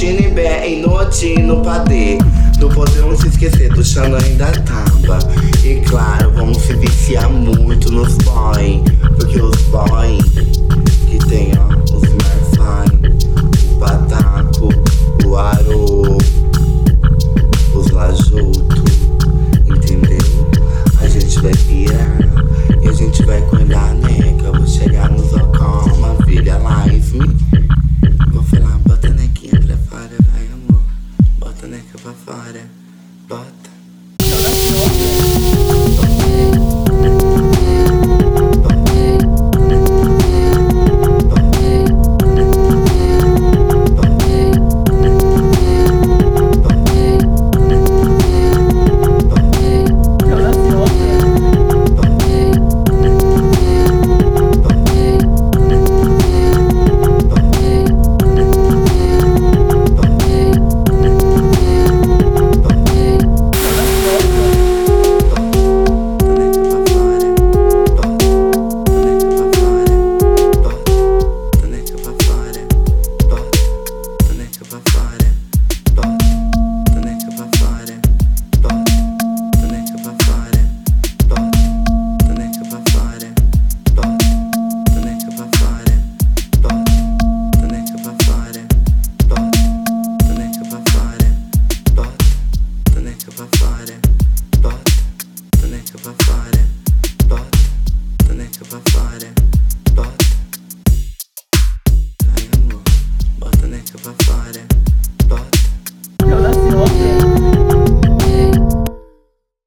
Chine bem, noite no padê. Não podemos se esquecer do Xandão da Tamba. E claro, vamos se viciar muito nos boy. Porque os boy que tem, ó, os Marfine, o Pataco, o Aro, os Lajuto, entendeu? A gente vai pirar e a gente vai cuidar, né? Que eu vou chegar nos Ocoma, Vira Live. Vou falar, bota a nequinha pra fora, vai amor. Bota a neca pra fora, bota. Pra